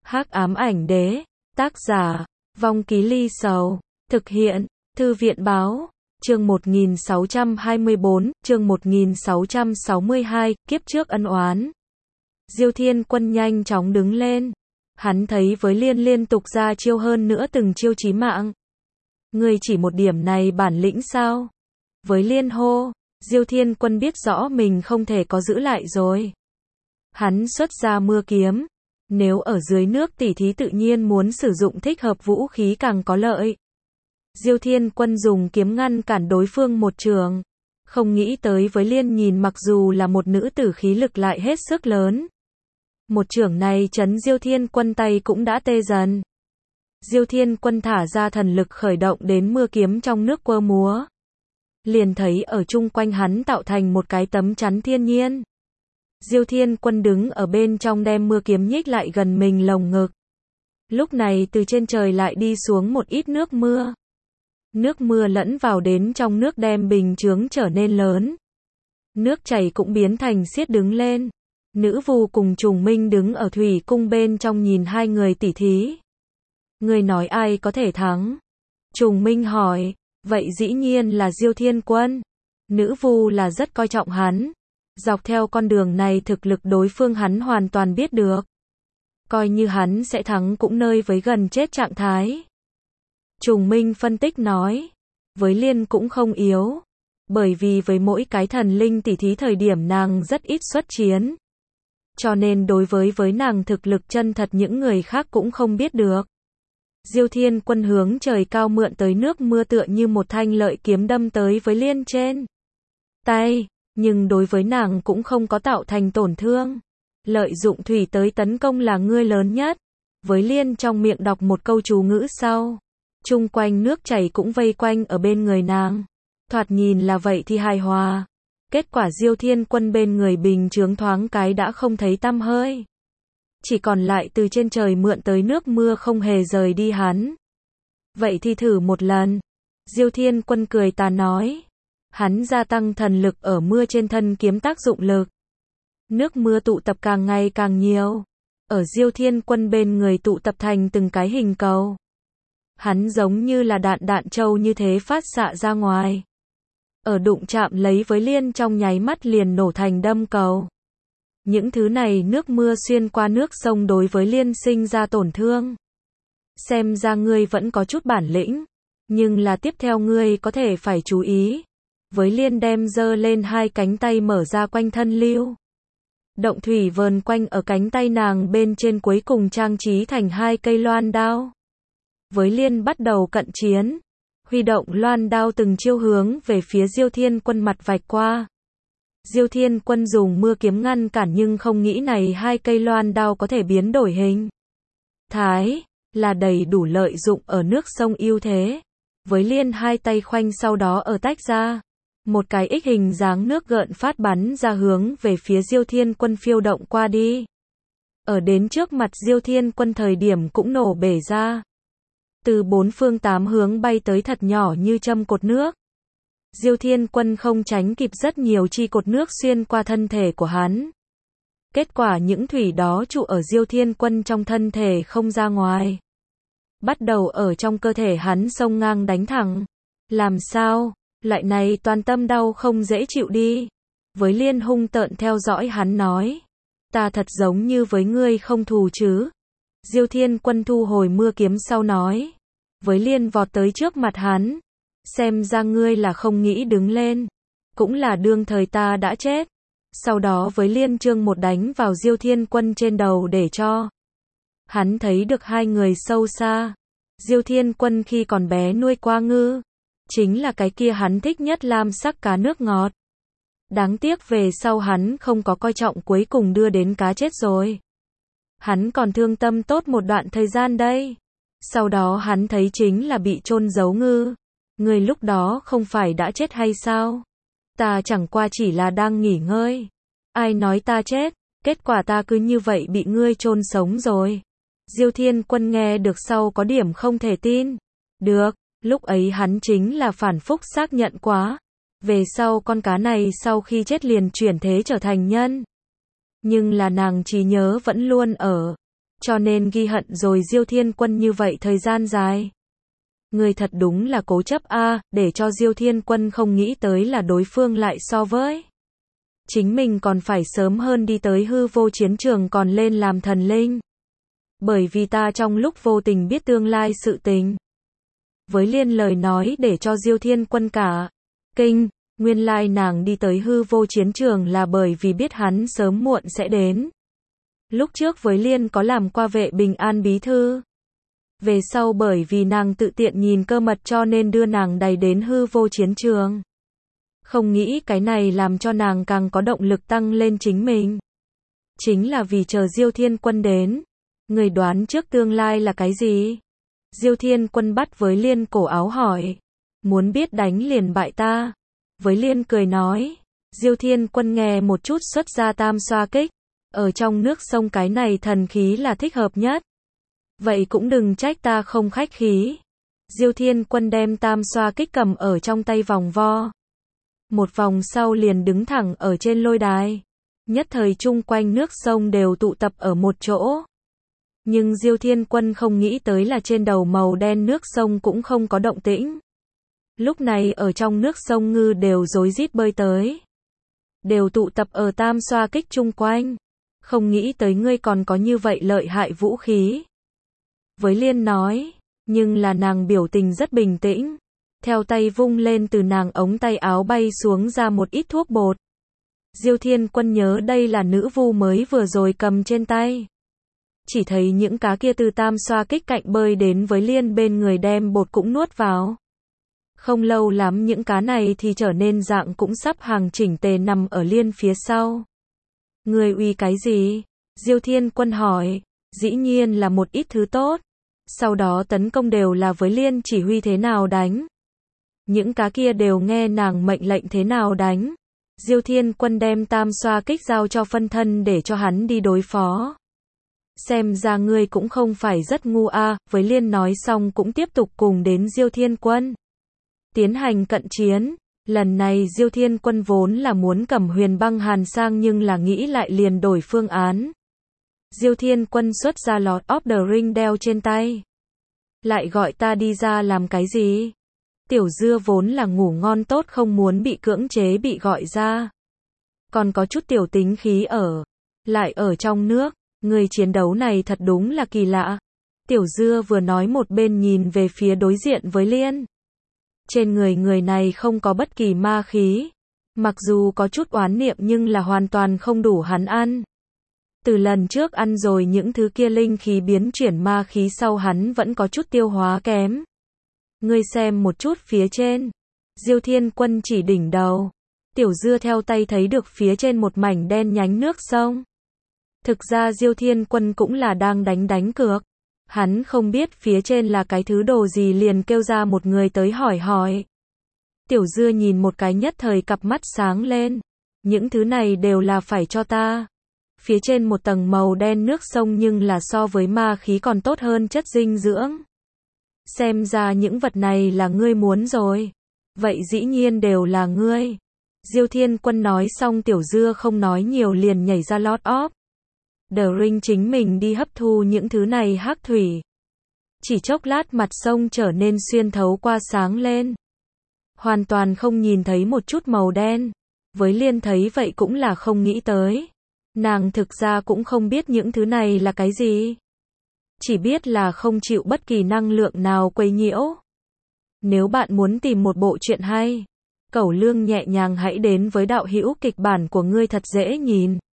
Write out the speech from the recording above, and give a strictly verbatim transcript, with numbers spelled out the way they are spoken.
Hắc ám ảnh đế, tác giả, Vong Ký Ly Sầu, thực hiện, Thư viện báo, chương một nghìn sáu trăm hai mươi bốn, chương một nghìn sáu trăm sáu mươi hai, kiếp trước ân oán. Diêu Thiên Quân nhanh chóng đứng lên. Hắn thấy với Liên liên tục ra chiêu hơn nữa từng chiêu chí mạng. Ngươi chỉ một điểm này bản lĩnh sao? Với Liên hô, Diêu Thiên Quân biết rõ mình không thể có giữ lại rồi. Hắn xuất ra mưa kiếm. Nếu ở dưới nước tỉ thí tự nhiên muốn sử dụng thích hợp vũ khí càng có lợi. Diêu Thiên Quân dùng kiếm ngăn cản đối phương một trường. Không nghĩ tới với Liên nhìn mặc dù là một nữ tử khí lực lại hết sức lớn. Một trường này chấn Diêu Thiên Quân tay cũng đã tê dần. Diêu Thiên Quân thả ra thần lực khởi động đến mưa kiếm trong nước quơ múa. Liền thấy ở chung quanh hắn tạo thành một cái tấm chắn thiên nhiên. Diêu Thiên Quân đứng ở bên trong đem mưa kiếm nhích lại gần mình lồng ngực. Lúc này từ trên trời lại đi xuống một ít nước mưa. Nước mưa lẫn vào đến trong nước đem bình chướng trở nên lớn. Nước chảy cũng biến thành xiết đứng lên. Nữ Vu cùng Trùng Minh đứng ở thủy cung bên trong nhìn hai người tỉ thí. Người nói ai có thể thắng? Trùng Minh hỏi, vậy dĩ nhiên là Diêu Thiên Quân. Nữ Vu là rất coi trọng hắn. Dọc theo con đường này thực lực đối phương hắn hoàn toàn biết được. Coi như hắn sẽ thắng cũng nơi với gần chết trạng thái. Trùng Minh phân tích nói, với Liên cũng không yếu. Bởi vì với mỗi cái thần linh tỉ thí thời điểm nàng rất ít xuất chiến. Cho nên đối với với nàng thực lực chân thật những người khác cũng không biết được. Diêu Thiên Quân hướng trời cao mượn tới nước mưa tựa như một thanh lợi kiếm đâm tới với Liên trên tay. Nhưng đối với nàng cũng không có tạo thành tổn thương. Lợi dụng thủy tới tấn công là ngươi lớn nhất. Với Liên trong miệng đọc một câu chú ngữ sau. Chung quanh nước chảy cũng vây quanh ở bên người nàng. Thoạt nhìn là vậy thì hài hòa. Kết quả Diêu Thiên Quân bên người bình chướng thoáng cái đã không thấy tăm hơi. Chỉ còn lại từ trên trời mượn tới nước mưa không hề rời đi hắn. Vậy thì thử một lần. Diêu Thiên Quân cười tà nói. Hắn gia tăng thần lực ở mưa trên thân kiếm tác dụng lực. Nước mưa tụ tập càng ngày càng nhiều. Ở Diêu Thiên Quân bên người tụ tập thành từng cái hình cầu. Hắn giống như là đạn đạn trâu như thế phát xạ ra ngoài. Ở đụng chạm lấy với Liên trong nháy mắt liền nổ thành đâm cầu. Những thứ này nước mưa xuyên qua nước sông đối với Liên sinh ra tổn thương. Xem ra ngươi vẫn có chút bản lĩnh. Nhưng là tiếp theo ngươi có thể phải chú ý. Với Liên đem giơ lên hai cánh tay mở ra quanh thân lưu. Động thủy vờn quanh ở cánh tay nàng bên trên cuối cùng trang trí thành hai cây loan đao. Với Liên bắt đầu cận chiến. Huy động loan đao từng chiêu hướng về phía Diêu Thiên Quân mặt vạch qua. Diêu Thiên Quân dùng mưa kiếm ngăn cản nhưng không nghĩ này hai cây loan đao có thể biến đổi hình. Thái, là đầy đủ lợi dụng ở nước sông ưu thế. Với Liên hai tay khoanh sau đó ở tách ra. Một cái ích hình dáng nước gợn phát bắn ra hướng về phía Diêu Thiên Quân phiêu động qua đi. Ở đến trước mặt Diêu Thiên Quân thời điểm cũng nổ bể ra. Từ bốn phương tám hướng bay tới thật nhỏ như châm cột nước. Diêu Thiên Quân không tránh kịp rất nhiều chi cột nước xuyên qua thân thể của hắn. Kết quả những thủy đó trụ ở Diêu Thiên Quân trong thân thể không ra ngoài. Bắt đầu ở trong cơ thể hắn xông ngang đánh thẳng. Làm sao? Loại này toàn tâm đau không dễ chịu đi. Với Liên hung tợn theo dõi hắn nói. Ta thật giống như với ngươi không thù chứ. Diêu Thiên Quân thu hồi mưa kiếm sau nói. Với Liên vọt tới trước mặt hắn. Xem ra ngươi là không nghĩ đứng lên. Cũng là đương thời ta đã chết. Sau đó với Liên trương một đánh vào Diêu Thiên Quân trên đầu để cho. Hắn thấy được hai người sâu xa. Diêu Thiên Quân khi còn bé nuôi qua ngư. Chính là cái kia hắn thích nhất lam sắc cá nước ngọt. Đáng tiếc về sau hắn không có coi trọng cuối cùng đưa đến cá chết rồi. Hắn còn thương tâm tốt một đoạn thời gian đây. Sau đó hắn thấy chính là bị chôn giấu ngư. Người lúc đó không phải đã chết hay sao? Ta chẳng qua chỉ là đang nghỉ ngơi. Ai nói ta chết? Kết quả ta cứ như vậy bị ngươi chôn sống rồi. Diêu Thiên Quân nghe được sau có điểm không thể tin. Được, lúc ấy hắn chính là phản phúc xác nhận quá. Về sau con cá này sau khi chết liền chuyển thế trở thành nhân. Nhưng là nàng trí nhớ vẫn luôn ở. cho nên ghi hận rồi Diêu Thiên Quân như vậy thời gian dài. Ngươi thật đúng là cố chấp a, để cho Diêu Thiên Quân không nghĩ tới là đối phương lại so với chính mình còn phải sớm hơn đi tới hư vô chiến trường còn lên làm thần linh. Bởi vì ta trong lúc vô tình biết tương lai sự tình. Với Liên lời nói để cho Diêu Thiên Quân cả kinh, nguyên lai nàng đi tới hư vô chiến trường là bởi vì biết hắn sớm muộn sẽ đến. Lúc trước với Liên có làm qua vệ bình an bí thư. Về sau bởi vì nàng tự tiện nhìn cơ mật cho nên đưa nàng đầy đến hư vô chiến trường. Không nghĩ cái này làm cho nàng càng có động lực tăng lên chính mình. Chính là vì chờ Diêu Thiên Quân đến. Người đoán trước tương lai là cái gì? Diêu Thiên Quân bắt với Liên cổ áo hỏi. Muốn biết đánh liền bại ta. Với Liên cười nói. Diêu Thiên Quân nghe một chút xuất ra tam xoa kích. Ở trong nước sông cái này thần khí là thích hợp nhất. Vậy cũng đừng trách ta không khách khí. Diêu Thiên Quân đem tam xoa kích cầm ở trong tay vòng vo. Một vòng sau liền đứng thẳng ở trên lôi đài. Nhất thời chung quanh nước sông đều tụ tập ở một chỗ. Nhưng Diêu Thiên Quân không nghĩ tới là trên đầu màu đen nước sông cũng không có động tĩnh. Lúc này ở trong nước sông ngư đều rối rít bơi tới. Đều tụ tập ở tam xoa kích chung quanh. Không nghĩ tới ngươi còn có như vậy lợi hại vũ khí. Với Liên nói, nhưng là nàng biểu tình rất bình tĩnh. Theo tay vung lên từ nàng ống tay áo bay xuống ra một ít thuốc bột. Diêu Thiên Quân nhớ đây là nữ vu mới vừa rồi cầm trên tay. Chỉ thấy những cá kia từ tam xoa kích cạnh bơi đến với Liên bên người đem bột cũng nuốt vào. Không lâu lắm những cá này thì trở nên dạng cũng sắp hàng chỉnh tề nằm ở Liên phía sau. Người uy cái gì? Diêu Thiên Quân hỏi. Dĩ nhiên là một ít thứ tốt. Sau đó tấn công đều là với Liên chỉ huy thế nào đánh. Những cá kia đều nghe nàng mệnh lệnh thế nào đánh. Diêu Thiên Quân đem tam xoa kích giao cho phân thân để cho hắn đi đối phó. Xem ra ngươi cũng không phải rất ngu a, à, với Liên nói xong cũng tiếp tục cùng đến Diêu Thiên Quân. Tiến hành cận chiến, lần này Diêu Thiên Quân vốn là muốn cầm Huyền Băng Hàn sang nhưng là nghĩ lại liền đổi phương án. Diêu Thiên Quân xuất ra Lord of the Ring đeo trên tay. Lại gọi ta đi ra làm cái gì? Tiểu Dưa vốn là ngủ ngon tốt không muốn bị cưỡng chế bị gọi ra. Còn có chút tiểu tính khí ở. Lại ở trong nước. Người chiến đấu này thật đúng là kỳ lạ. Tiểu Dưa vừa nói một bên nhìn về phía đối diện với Liên. Trên người người này không có bất kỳ ma khí. Mặc dù có chút oán niệm nhưng là hoàn toàn không đủ hắn ăn. Từ lần trước ăn rồi những thứ kia linh khí biến chuyển ma khí sau hắn vẫn có chút tiêu hóa kém. Ngươi xem một chút phía trên. Diêu Thiên Quân chỉ đỉnh đầu. Tiểu Dưa theo tay thấy được phía trên một mảnh đen nhánh nước sông. Thực ra Diêu Thiên Quân cũng là đang đánh đánh cược. Hắn không biết phía trên là cái thứ đồ gì liền kêu ra một người tới hỏi hỏi. Tiểu Dưa nhìn một cái nhất thời cặp mắt sáng lên. Những thứ này đều là phải cho ta. Phía trên một tầng màu đen nước sông nhưng là so với ma khí còn tốt hơn chất dinh dưỡng. Xem ra những vật này là ngươi muốn rồi. Vậy dĩ nhiên đều là ngươi. Diêu Thiên Quân nói xong Tiểu Dưa không nói nhiều liền nhảy ra Lord of the Ring chính mình đi hấp thu những thứ này hắc thủy. Chỉ chốc lát mặt sông trở nên xuyên thấu qua sáng lên. Hoàn toàn không nhìn thấy một chút màu đen. Với Liên thấy vậy cũng là không nghĩ tới. Nàng thực ra cũng không biết những thứ này là cái gì. Chỉ biết là không chịu bất kỳ năng lượng nào quấy nhiễu. Nếu bạn muốn tìm một bộ truyện hay, Cẩu Lương nhẹ nhàng hãy đến với đạo hữu kịch bản của ngươi thật dễ nhìn.